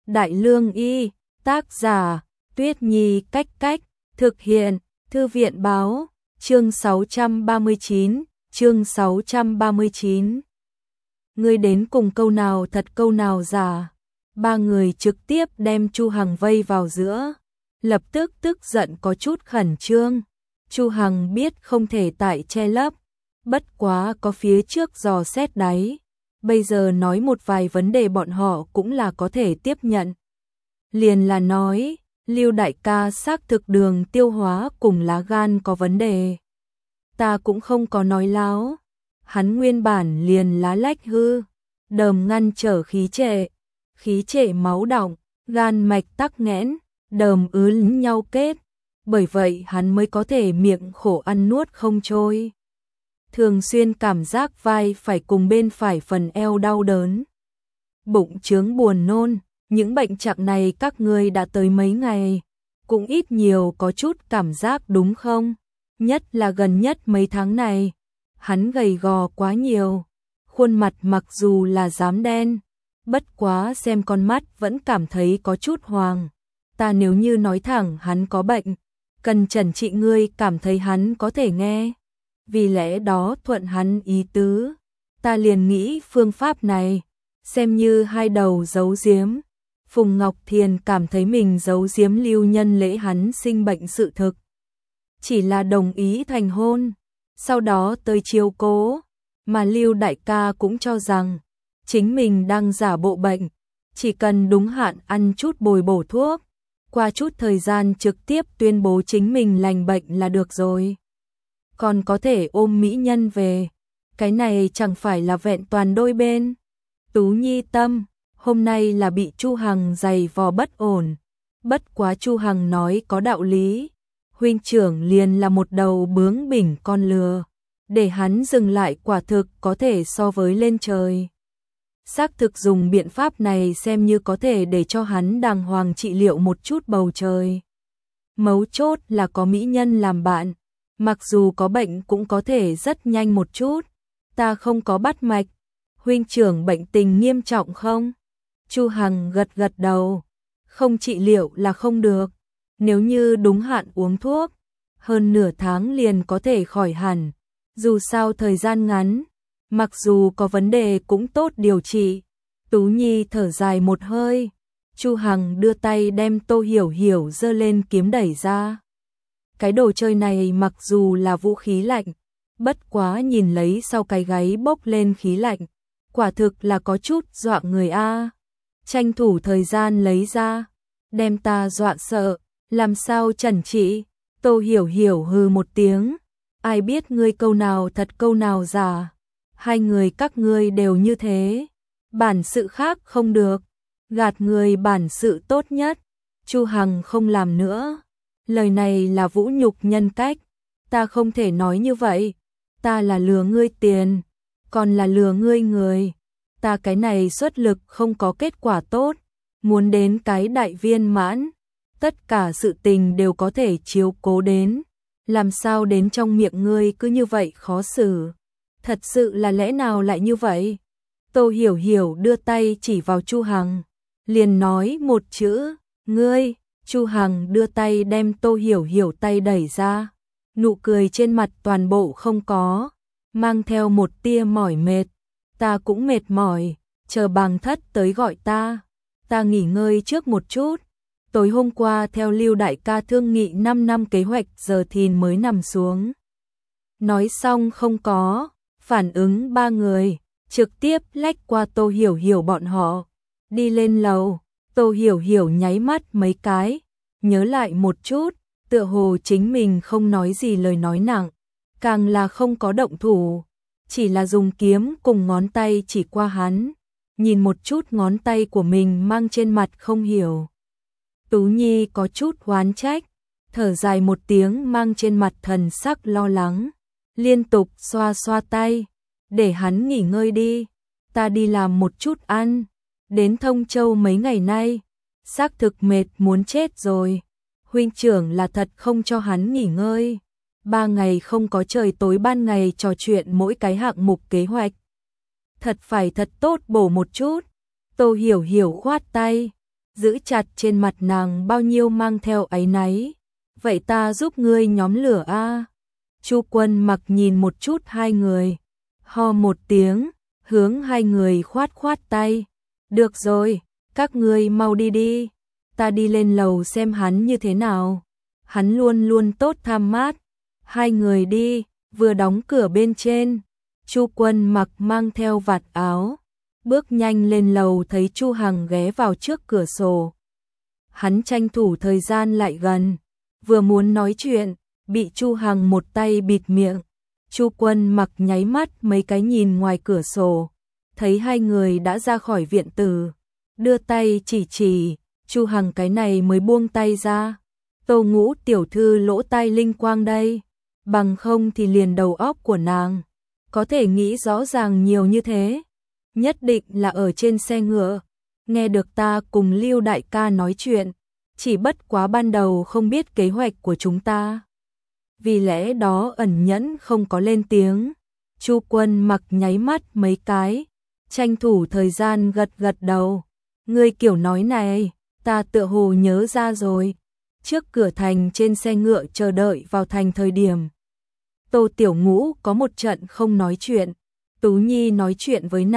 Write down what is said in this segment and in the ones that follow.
Đại Lương Y, tác giả, Tuyết Nhi Cách Cách, thực hiện, Thư viện Báo, chương 639, chương 639. Ngươi đến cùng câu nào thật câu nào giả. Ba người trực tiếp đem Chu Hằng vây vào giữa, lập tức tức giận có chút khẩn trương. Chu Hằng biết không thể tại che lấp, bất quá có phía trước dò xét đáy. Bây giờ nói một vài vấn đề bọn họ cũng là có thể tiếp nhận. Liền là nói, Lưu đại ca xác thực đường tiêu hóa cùng lá gan có vấn đề. Ta cũng không có nói láo. Hắn nguyên bản liền lá lách hư, đờm ngăn trở khí trệ máu đọng, gan mạch tắc nghẽn, đờm ứ nhau kết. Bởi vậy hắn mới có thể miệng khổ ăn nuốt không trôi. Thường xuyên cảm giác vai phải cùng bên phải phần eo đau đớn, bụng chướng buồn nôn. Những bệnh trạng này các ngươi đã tới mấy ngày, cũng ít nhiều có chút cảm giác đúng không? Nhất là gần nhất mấy tháng này, hắn gầy gò quá nhiều, khuôn mặt mặc dù là rám đen, bất quá xem con mắt vẫn cảm thấy có chút hoàng. Ta nếu như nói thẳng hắn có bệnh, cần chẩn trị ngươi cảm thấy hắn có thể nghe. Vì lẽ đó thuận hắn ý tứ, ta liền nghĩ phương pháp này, xem như hai đầu giấu giếm. Phùng Ngọc Thiền cảm thấy mình giấu giếm Lưu Nhân Lễ hắn sinh bệnh sự thực, chỉ là đồng ý thành hôn, sau đó tới chiếu cố, mà Lưu đại ca cũng cho rằng chính mình đang giả bộ bệnh, chỉ cần đúng hạn ăn chút bồi bổ thuốc, qua chút thời gian trực tiếp tuyên bố chính mình lành bệnh là được rồi. Còn có thể ôm mỹ nhân về, cái này chẳng phải là vẹn toàn đôi bên. Tú Nhi tâm hôm nay là bị Chu Hằng giày vò bất ổn, bất quá Chu Hằng nói có đạo lý, huynh trưởng liền là một đầu bướng bỉnh con lừa, để hắn dừng lại quả thực có thể so với lên trời. Xác thực dùng biện pháp này xem như có thể để cho hắn đàng hoàng trị liệu một chút bầu trời. Mấu chốt là có mỹ nhân làm bạn, mặc dù có bệnh cũng có thể rất nhanh một chút. Ta không có bắt mạch, huynh trưởng bệnh tình nghiêm trọng không? Chu Hằng gật gật đầu, không trị liệu là không được, nếu như đúng hạn uống thuốc, hơn nửa tháng liền có thể khỏi hẳn, dù sao thời gian ngắn, mặc dù có vấn đề cũng tốt điều trị. Tú Nhi thở dài một hơi, Chu Hằng đưa tay đem Tô Hiểu Hiểu giơ lên kiếm đẩy ra. Cái đồ chơi này mặc dù là vũ khí lạnh, bất quá nhìn lấy sau cái gáy bốc lên khí lạnh, quả thực là có chút dọa người a. Tranh thủ thời gian lấy ra, đem ta dọa sợ, làm sao chẩn trị? Tô Hiểu Hiểu hừ một tiếng, ai biết ngươi câu nào thật câu nào giả, hai người các ngươi đều như thế, bản sự khác không được, gạt người bản sự tốt nhất. Chu Hằng không làm nữa, lời này là vũ nhục nhân cách, ta không thể nói như vậy, ta là lừa ngươi tiền, còn là lừa ngươi người. Ta cái này xuất lực không có kết quả tốt, muốn đến cái đại viên mãn, tất cả sự tình đều có thể chiếu cố đến, làm sao đến trong miệng ngươi cứ như vậy khó xử, thật sự là lẽ nào lại như vậy? Tô Hiểu Hiểu đưa tay chỉ vào Chu Hằng, liền nói một chữ, ngươi. Chu Hằng đưa tay đem Tô Hiểu Hiểu tay đẩy ra, nụ cười trên mặt toàn bộ không có, mang theo một tia mỏi mệt. Ta cũng mệt mỏi, chờ Bàng Thất tới gọi ta nghỉ ngơi trước một chút. Tối hôm qua theo Lưu đại ca thương nghị 5 năm kế hoạch giờ thìn mới nằm xuống. Nói xong không có, phản ứng ba người, trực tiếp lách qua Tô Hiểu Hiểu bọn họ, đi lên lầu. Tô Hiểu Hiểu nháy mắt mấy cái, nhớ lại một chút, tựa hồ chính mình không nói gì lời nói nặng, càng là không có động thủ, chỉ là dùng kiếm cùng ngón tay chỉ qua hắn, nhìn một chút ngón tay của mình mang trên mặt không hiểu. Tú Nhi có chút oán trách, thở dài một tiếng mang trên mặt thần sắc lo lắng, liên tục xoa xoa tay, để hắn nghỉ ngơi đi, ta đi làm một chút ăn, đến Thông Châu mấy ngày nay, xác thực mệt muốn chết rồi, huynh trưởng là thật không cho hắn nghỉ ngơi. 3 ngày không có trời tối ban ngày trò chuyện mỗi cái hạng mục kế hoạch. Thật phải thật tốt bổ một chút. Tô Hiểu Hiểu khoát tay, giữ chặt trên mặt nàng bao nhiêu mang theo áy náy. Vậy ta giúp ngươi nhóm lửa a. Chu Quân Mặc nhìn một chút hai người, ho một tiếng, hướng hai người khoát khoát tay. Được rồi, các ngươi mau đi đi, ta đi lên lầu xem hắn như thế nào. Hắn luôn luôn tốt tham mát. Hai người đi, vừa đóng cửa bên trên, Chu Quân Mặc mang theo vạt áo, bước nhanh lên lầu thấy Chu Hằng ghé vào trước cửa sổ. Hắn tranh thủ thời gian lại gần, vừa muốn nói chuyện, bị Chu Hằng một tay bịt miệng. Chu Quân Mặc nháy mắt mấy cái nhìn ngoài cửa sổ, thấy hai người đã ra khỏi viện tử, đưa tay chỉ, Chu Hằng cái này mới buông tay ra. Tô Ngũ tiểu thư lỗ tai linh quang đây, bằng không thì liền đầu óc của nàng có thể nghĩ rõ ràng nhiều như thế. Nhất định là ở trên xe ngựa, nghe được ta cùng Lưu đại ca nói chuyện, chỉ bất quá ban đầu không biết kế hoạch của chúng ta. Vì lẽ đó ẩn nhẫn không có lên tiếng. Chu Quân Mặc nháy mắt mấy cái, tranh thủ thời gian gật gật đầu. Ngươi kiểu nói này, ta tựa hồ nhớ ra rồi. Trước cửa thành trên xe ngựa chờ đợi vào thành thời điểm, Tô Tiểu Ngũ có một trận không nói chuyện, Tú Nhi nói chuyện với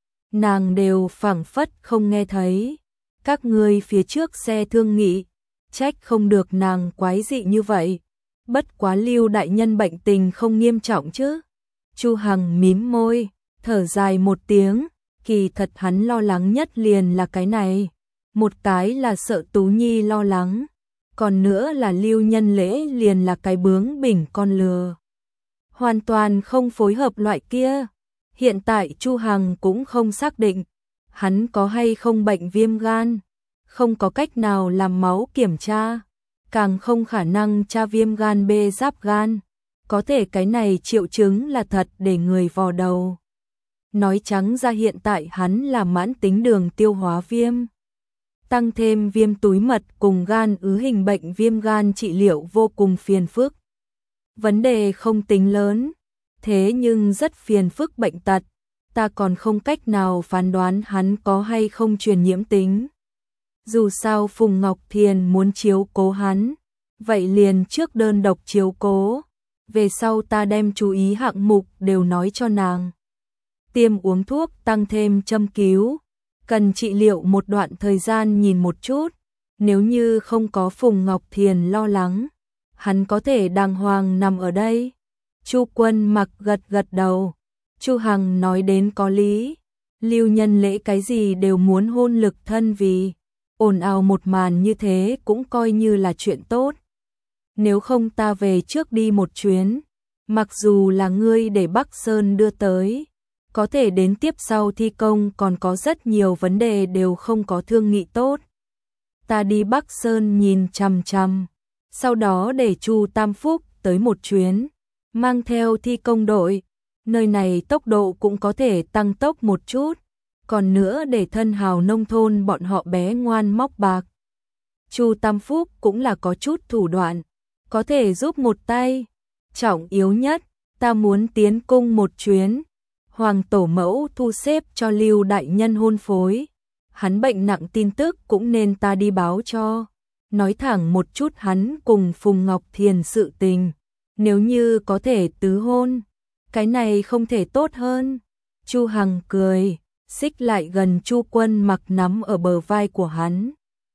nàng đều phảng phất không nghe thấy. Các ngươi phía trước xe thương nghị, trách không được nàng quái dị như vậy. Bất quá Lưu đại nhân bệnh tình không nghiêm trọng chứ? Chu Hằng mím môi, thở dài một tiếng, kỳ thật hắn lo lắng nhất liền là cái này. Một cái là sợ Tú Nhi lo lắng, còn nữa là Lưu Nhân Lễ liền là cái bướng bỉnh con lừa. Hoàn toàn không phối hợp loại kia. Hiện tại Chu Hằng cũng không xác định hắn có hay không bệnh viêm gan, không có cách nào làm máu kiểm tra, càng không khả năng tra viêm gan B giáp gan. Có thể cái này triệu chứng là thật để người vò đầu. Nói trắng ra hiện tại hắn là mãn tính đường tiêu hóa viêm, tăng thêm viêm túi mật cùng gan ứ hình bệnh viêm gan trị liệu vô cùng phiền phức. Vấn đề không tính lớn, thế nhưng rất phiền phức bệnh tật, ta còn không cách nào phán đoán hắn có hay không truyền nhiễm tính. Dù sao Phùng Ngọc Thiền muốn chiếu cố hắn, vậy liền trước đơn độc chiếu cố, về sau ta đem chú ý hạng mục đều nói cho nàng. Tiêm uống thuốc tăng thêm châm cứu, cần trị liệu một đoạn thời gian nhìn một chút, nếu như không có Phùng Ngọc Thiền lo lắng, hắn có thể đàng hoàng nằm ở đây. Chu Quân Mặc gật gật đầu. Chu Hằng nói đến có lý. Lưu Nhân Lễ cái gì đều muốn hôn lực thân vì. Ồn ào một màn như thế cũng coi như là chuyện tốt. Nếu không ta về trước đi một chuyến. Mặc dù là ngươi để Bắc Sơn đưa tới, có thể đến tiếp sau thi công còn có rất nhiều vấn đề đều không có thương nghị tốt. Ta đi Bắc Sơn nhìn chằm chằm, sau đó để Chu Tam Phúc tới một chuyến, mang theo thi công đội, nơi này tốc độ cũng có thể tăng tốc một chút, còn nữa để thân hào nông thôn bọn họ bé ngoan móc bạc. Chu Tam Phúc cũng là có chút thủ đoạn, có thể giúp một tay. Trọng yếu nhất, ta muốn tiến cung một chuyến. Hoàng tổ mẫu thu xếp cho Lưu đại nhân hôn phối. Hắn bệnh nặng tin tức cũng nên ta đi báo cho. Nói thẳng một chút hắn cùng Phùng Ngọc Thiền sự tình. Nếu như có thể tứ hôn, cái này không thể tốt hơn. Chu Hằng cười, xích lại gần Chu Quân Mặc nắm ở bờ vai của hắn.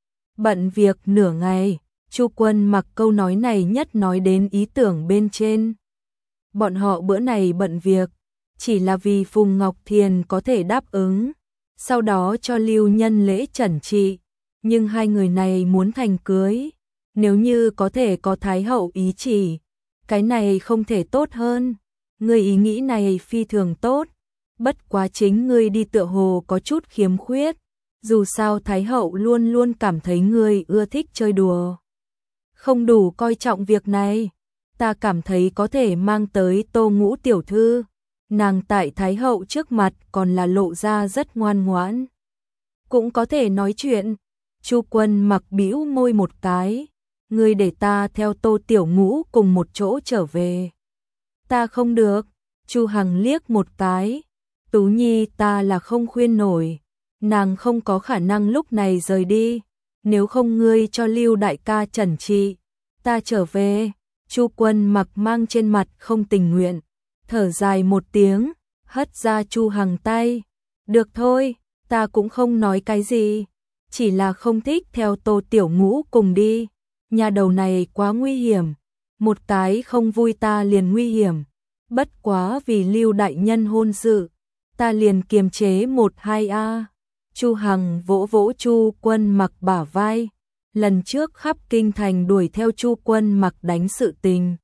Bận việc nửa ngày, Chu Quân Mặc câu nói này nhất nói đến ý tưởng bên trên. Bọn họ bữa này bận việc, chỉ là vì Phùng Ngọc Thiền có thể đáp ứng, sau đó cho Lưu Nhân Lễ trần trị. Nhưng hai người này muốn thành cưới, nếu như có thể có Thái hậu ý chỉ, cái này không thể tốt hơn. Ngươi ý nghĩ này phi thường tốt, bất quá chính ngươi đi tựa hồ có chút khiếm khuyết, dù sao Thái hậu luôn luôn cảm thấy ngươi ưa thích chơi đùa, không đủ coi trọng việc này. Ta cảm thấy có thể mang tới Tô Ngũ tiểu thư, nàng tại Thái hậu trước mặt còn là lộ ra rất ngoan ngoãn, cũng có thể nói chuyện. Chu Quân Mặc bĩu môi một cái, ngươi để ta theo Tô Tiểu Ngũ cùng một chỗ trở về. Ta không được. Chu Hằng liếc một cái, Tú Nhi ta là không khuyên nổi, nàng không có khả năng lúc này rời đi, nếu không ngươi cho Lưu đại ca trần trị, ta trở về. Chu Quân Mặc mang trên mặt không tình nguyện, thở dài một tiếng, hất ra Chu Hằng tay. Được thôi, ta cũng không nói cái gì, chỉ là không thích theo Tô Tiểu Ngũ cùng đi. Nhà đầu này quá nguy hiểm, một cái không vui ta liền nguy hiểm. Bất quá vì Lưu đại nhân hôn sự, ta liền kiềm chế 1-2 a. Chu Hằng vỗ vỗ Chu Quân Mặc bả vai. Lần trước khắp kinh thành đuổi theo Chu Quân Mặc đánh sự tình,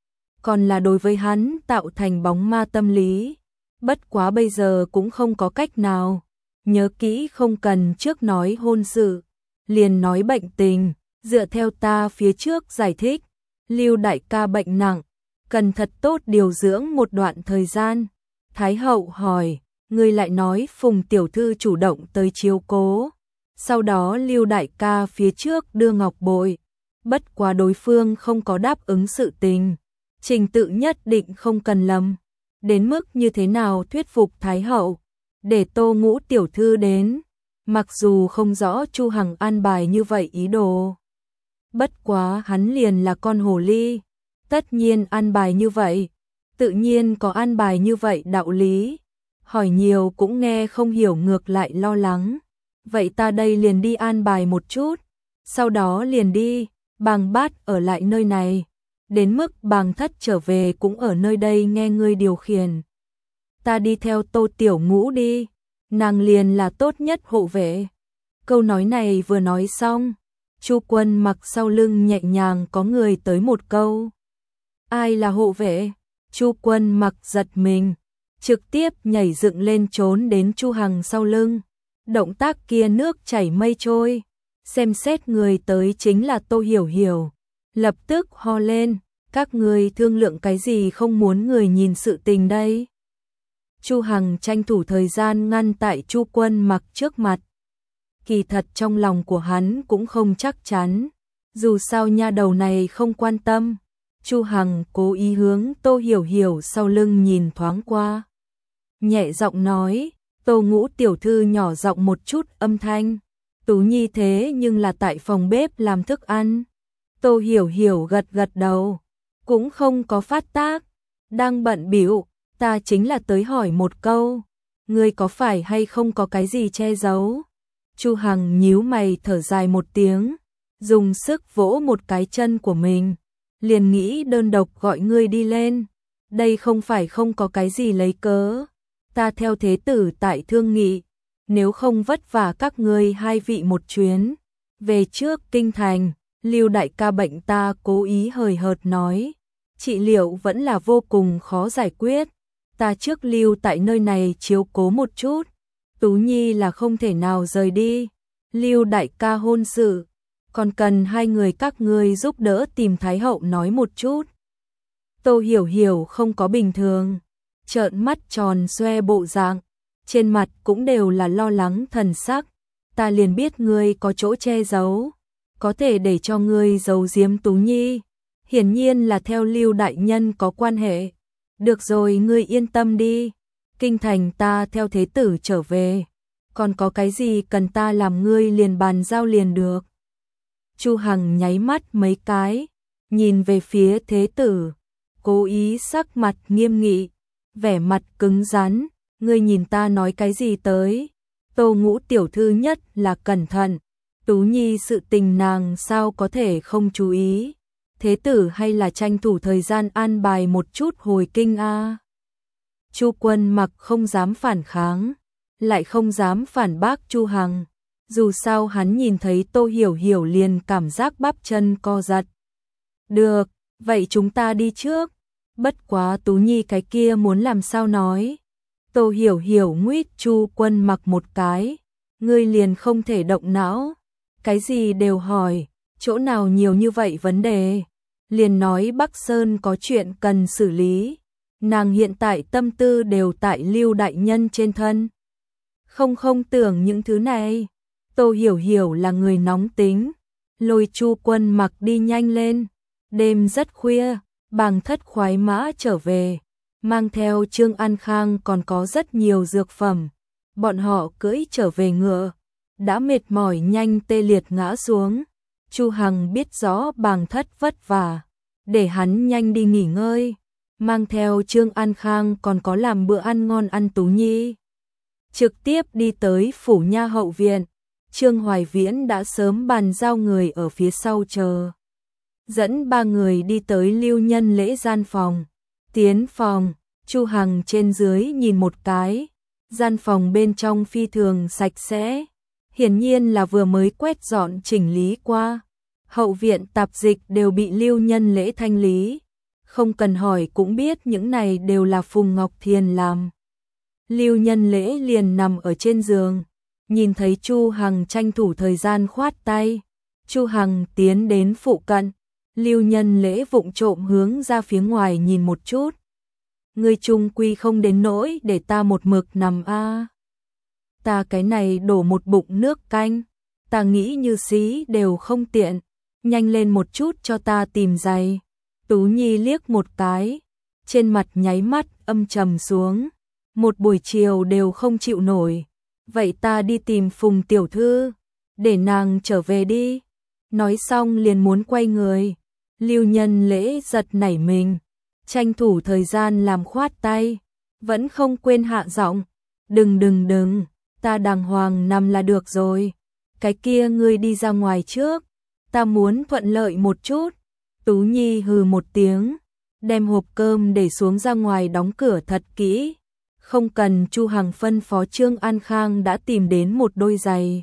còn là đối với hắn tạo thành bóng ma tâm lý. Bất quá bây giờ cũng không có cách nào. Nhớ kỹ không cần trước nói hôn sự, liền nói bệnh tình, dựa theo ta phía trước giải thích. Lưu đại ca bệnh nặng, cần thật tốt điều dưỡng một đoạn thời gian. Thái hậu hỏi, ngươi lại nói Phùng tiểu thư chủ động tới chiếu cố. Sau đó Lưu đại ca phía trước đưa ngọc bội, bất quá đối phương không có đáp ứng sự tình. Trình tự nhất định không cần lầm. Đến mức như thế nào thuyết phục Thái hậu để Tô Ngũ tiểu thư đến, mặc dù không rõ Chu Hằng an bài như vậy ý đồ. Bất quá hắn liền là con hồ ly, tất nhiên an bài như vậy, tự nhiên có an bài như vậy đạo lý. Hỏi nhiều cũng nghe không hiểu, ngược lại lo lắng. Vậy ta đây liền đi an bài một chút, sau đó liền đi. Bàng Bát ở lại nơi này, đến mức Bàng Thất trở về cũng ở nơi đây nghe ngươi điều khiển. Ta đi theo Tô Tiểu Ngũ đi, nàng liền là tốt nhất hộ vệ. Câu nói này vừa nói xong, Chu Quân Mặc sau lưng nhẹ nhàng có người tới một câu. Ai là hộ vệ? Chu Quân Mặc giật mình, trực tiếp nhảy dựng lên trốn đến Chu Hằng sau lưng. Động tác kia nước chảy mây trôi, xem xét người tới chính là Tô Hiểu Hiểu, lập tức ho lên, các người thương lượng cái gì không muốn người nhìn sự tình đây. Chu Hằng tranh thủ thời gian ngăn tại Chu Quân Mặc trước mặt. Kỳ thật trong lòng của hắn cũng không chắc chắn, dù sao nha đầu này không quan tâm. Chu Hằng cố ý hướng Tô Hiểu Hiểu sau lưng nhìn thoáng qua, nhẹ giọng nói, Tô Ngũ tiểu thư nhỏ giọng một chút âm thanh. Tú Nhi thế nhưng là tại phòng bếp làm thức ăn. Tô Hiểu Hiểu gật gật đầu, cũng không có phát tác, đang bận bịu. Ta chính là tới hỏi một câu, ngươi có phải hay không có cái gì che giấu? Chu Hằng nhíu mày thở dài một tiếng, dùng sức vỗ một cái chân của mình, liền nghĩ đơn độc gọi ngươi đi lên. Đây không phải không có cái gì lấy cớ, ta theo thế tử tại thương nghị, nếu không vất vả các ngươi hai vị một chuyến. Về trước kinh thành, Lưu đại ca bệnh ta cố ý hời hợt nói, trị liệu vẫn là vô cùng khó giải quyết. Ta trước lưu tại nơi này chiếu cố một chút, Tú Nhi là không thể nào rời đi. Lưu đại ca hôn sự, còn cần hai người các ngươi giúp đỡ tìm Thái hậu nói một chút. Tô Hiểu Hiểu không có bình thường, trợn mắt tròn xoe bộ dạng, trên mặt cũng đều là lo lắng thần sắc. Ta liền biết ngươi có chỗ che giấu, có thể để cho ngươi giấu giếm Tú Nhi, hiển nhiên là theo Lưu đại nhân có quan hệ. Được rồi, ngươi yên tâm đi, kinh thành ta theo thế tử trở về, còn có cái gì cần ta làm ngươi liền bàn giao liền được. Chu Hằng nháy mắt mấy cái, nhìn về phía thế tử, cố ý sắc mặt nghiêm nghị, vẻ mặt cứng rắn, ngươi nhìn ta nói cái gì tới? Tô Ngũ tiểu thư nhất là cẩn thận, Tú Nhi sự tình nàng sao có thể không chú ý? Thế tử hay là tranh thủ thời gian an bài một chút hồi kinh a. Chu Quân Mặc không dám phản kháng, lại không dám phản bác Chu Hằng. Dù sao hắn nhìn thấy Tô Hiểu Hiểu liền cảm giác bắp chân co giật. Được, vậy chúng ta đi trước. Bất quá Tú Nhi cái kia muốn làm sao nói. Tô Hiểu Hiểu nguýt Chu Quân Mặc một cái. Ngươi liền không thể động não. Cái gì đều hỏi, chỗ nào nhiều như vậy vấn đề. Liền nói Bắc Sơn có chuyện cần xử lý. Nàng hiện tại tâm tư đều tại Lưu đại nhân trên thân. Không tưởng những thứ này. Tô Hiểu Hiểu là người nóng tính, lôi Chu Quân Mặc đi nhanh lên. Đêm rất khuya, Bàng Thất khoái mã trở về, mang theo Trương An Khang còn có rất nhiều dược phẩm. Bọn họ cưỡi trở về ngựa, đã mệt mỏi nhanh tê liệt ngã xuống. Chu Hằng biết rõ Bàng Thất vất vả, để hắn nhanh đi nghỉ ngơi, mang theo Trương An Khang còn có làm bữa ăn ngon ăn Tú Nhi. Trực tiếp đi tới phủ nha hậu viện, Trương Hoài Viễn đã sớm bàn giao người ở phía sau chờ. Dẫn ba người đi tới Lưu Nhân Lễ gian phòng. Tiến phòng, Chu Hằng trên dưới nhìn một cái, gian phòng bên trong phi thường sạch sẽ, hiển nhiên là vừa mới quét dọn chỉnh lý qua. Hậu viện tạp dịch đều bị Lưu Nhân Lễ thanh lý, không cần hỏi cũng biết những này đều là Phùng Ngọc Thiền làm. Lưu Nhân Lễ liền nằm ở trên giường, nhìn thấy Chu Hằng tranh thủ thời gian khoát tay. Chu Hằng tiến đến phụ cận, Lưu Nhân Lễ vụng trộm hướng ra phía ngoài nhìn một chút. Ngươi chung quy không đến nỗi để ta một mực nằm a. Ta cái này đổ một bụng nước canh, ta nghĩ như xí đều không tiện, nhanh lên một chút cho ta tìm giày. Tú Nhi liếc một cái, trên mặt nháy mắt âm trầm xuống, một buổi chiều đều không chịu nổi. Vậy ta đi tìm Phùng tiểu thư, để nàng trở về đi. Nói xong liền muốn quay người. Lưu Nhân Lễ giật nảy mình, tranh thủ thời gian làm khoát tay, vẫn không quên hạ giọng, đừng, ta đàng hoàng nằm là được rồi. Cái kia ngươi đi ra ngoài trước, ta muốn thuận lợi một chút. Tú Nhi hừ một tiếng, đem hộp cơm để xuống ra ngoài đóng cửa thật kỹ. Không cần Chu Hằng phân phó Trương An Khang đã tìm đến một đôi giày.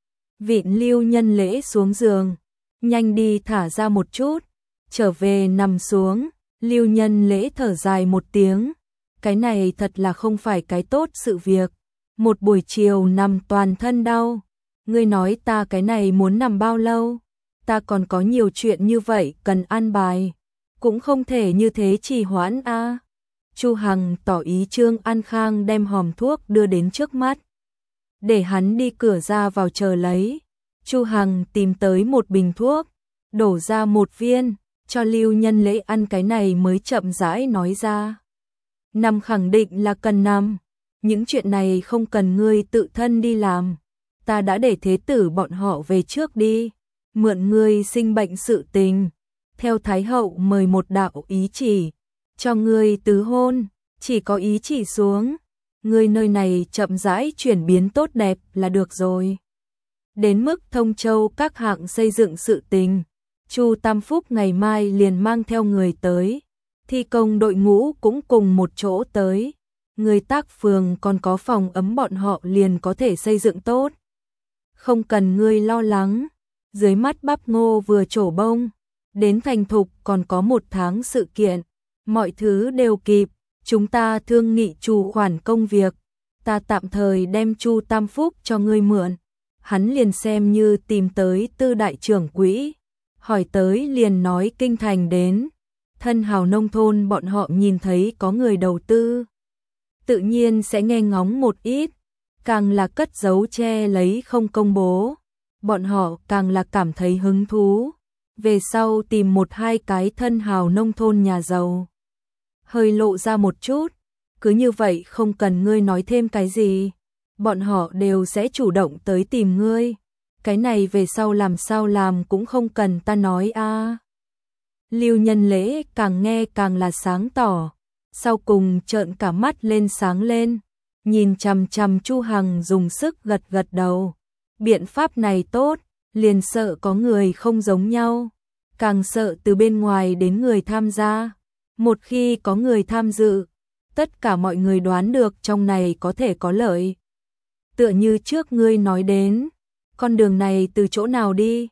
Vịn Lưu Nhân Lễ xuống giường, nhanh đi thả ra một chút, trở về nằm xuống. Lưu Nhân Lễ thở dài một tiếng, cái này thật là không phải cái tốt sự việc. Một buổi chiều nằm toàn thân đau, ngươi nói ta cái này muốn nằm bao lâu, ta còn có nhiều chuyện như vậy cần an bài, cũng không thể như thế trì hoãn a. Chu Hằng tỏ ý Trương An Khang đem hòm thuốc đưa đến trước mắt, để hắn đi cửa ra vào chờ lấy. Chu Hằng tìm tới một bình thuốc, đổ ra một viên, cho Lưu Nhân Lễ ăn, cái này mới chậm rãi nói ra. Nằm khẳng định là cần nằm, những chuyện này không cần ngươi tự thân đi làm, ta đã để thế tử bọn họ về trước đi, mượn ngươi sinh bệnh sự tình, theo Thái hậu mời một đạo ý chỉ, cho ngươi tứ hôn, chỉ có ý chỉ xuống, ngươi nơi này chậm rãi chuyển biến tốt đẹp là được rồi. Đến mức Thông Châu các hạng xây dựng sự tình, Chu Tam Phúc ngày mai liền mang theo người tới, thi công đội ngũ cũng cùng một chỗ tới, người tác phường còn có phòng ấm bọn họ liền có thể xây dựng tốt. Không cần ngươi lo lắng, dưới mắt bắp ngô vừa trổ bông, đến thành thục còn có 1 tháng sự kiện, mọi thứ đều kịp, chúng ta thương nghị chủ khoản công việc, ta tạm thời đem Chu Tam Phúc cho ngươi mượn. Hắn liền xem như tìm tới Tư đại trưởng quỹ, hỏi tới liền nói kinh thành đến, thân hào nông thôn bọn họ nhìn thấy có người đầu tư, tự nhiên sẽ nghe ngóng một ít, càng là cất giấu che lấy không công bố, bọn họ càng là cảm thấy hứng thú, về sau tìm 1-2 cái thân hào nông thôn nhà giàu. Hơi lộ ra một chút, cứ như vậy không cần ngươi nói thêm cái gì, bọn họ đều sẽ chủ động tới tìm ngươi, cái này về sau làm sao làm cũng không cần ta nói a. Lưu Nhân Lễ càng nghe càng là sáng tỏ, sau cùng trợn cả mắt lên sáng lên, nhìn chằm chằm Chu Hằng dùng sức gật gật đầu. Biện pháp này tốt, liền sợ có người không giống nhau, càng sợ từ bên ngoài đến người tham gia. Một khi có người tham dự, tất cả mọi người đoán được trong này có thể có lợi. Tựa như trước ngươi nói đến, con đường này từ chỗ nào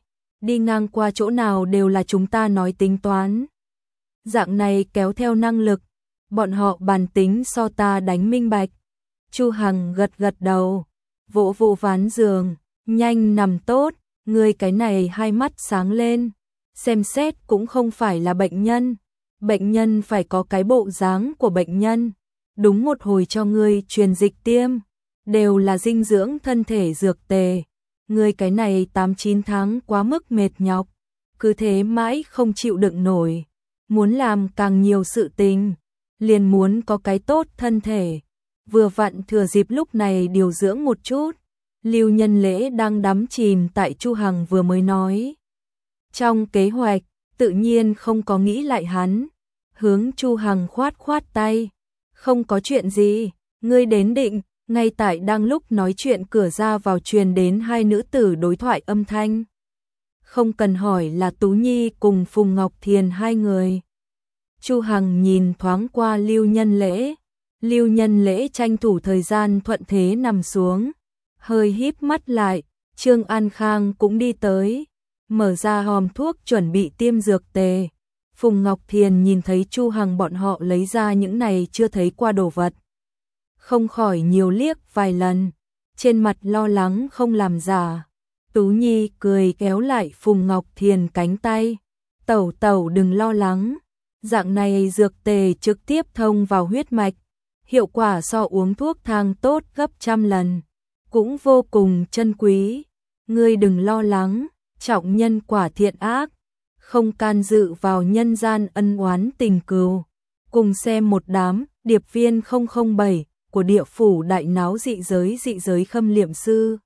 đi ngang qua chỗ nào đều là chúng ta nói tính toán. Dạng này kéo theo năng lực, bọn họ bàn tính so ta đánh minh bạch. Chu Hằng gật gật đầu, vỗ vỗ ván giường, nhanh nằm tốt, ngươi cái này hai mắt sáng lên, xem xét cũng không phải là bệnh nhân. Bệnh nhân phải có cái bộ dáng của bệnh nhân, đúng một hồi cho ngươi truyền dịch tiêm, đều là dinh dưỡng thân thể dược tề. Ngươi cái này 8-9 tháng quá mức mệt nhọc, cứ thế mãi không chịu đựng nổi, muốn làm càng nhiều sự tình, liền muốn có cái tốt thân thể, vừa vặn thừa dịp lúc này điều dưỡng một chút. Lưu Nhân Lễ đang đắm chìm tại Chu Hằng vừa mới nói. Trong kế hoạch, tự nhiên không có nghĩ lại hắn. Hướng Chu Hằng khoát khoát tay. Không có chuyện gì, ngươi đến định. Ngay tại đang lúc nói chuyện cửa ra vào truyền đến hai nữ tử đối thoại âm thanh. Không cần hỏi là Tú Nhi cùng Phùng Ngọc Thiền hai người. Chu Hằng nhìn thoáng qua Lưu Nhân Lễ. Lưu Nhân Lễ tranh thủ thời gian thuận thế nằm xuống. Hơi híp mắt lại, Trương An Khang cũng đi tới. Mở ra hòm thuốc chuẩn bị tiêm dược tề. Phùng Ngọc Thiền nhìn thấy Chu Hằng bọn họ lấy ra những này chưa thấy qua đồ vật. Không khỏi nhiều liếc vài lần. Trên mặt lo lắng không làm giả. Tú Nhi cười kéo lại Phùng Ngọc Thiền cánh tay. Tẩu tẩu đừng lo lắng. Dạng này dược tề trực tiếp thông vào huyết mạch. Hiệu quả so uống thuốc thang tốt gấp trăm lần. Cũng vô cùng chân quý. Ngươi đừng lo lắng. Trọng nhân quả thiện ác. Không can dự vào nhân gian ân oán tình cừu. Cùng xem một đám điệp viên 007 của địa phủ đại náo dị giới khâm liệm sư.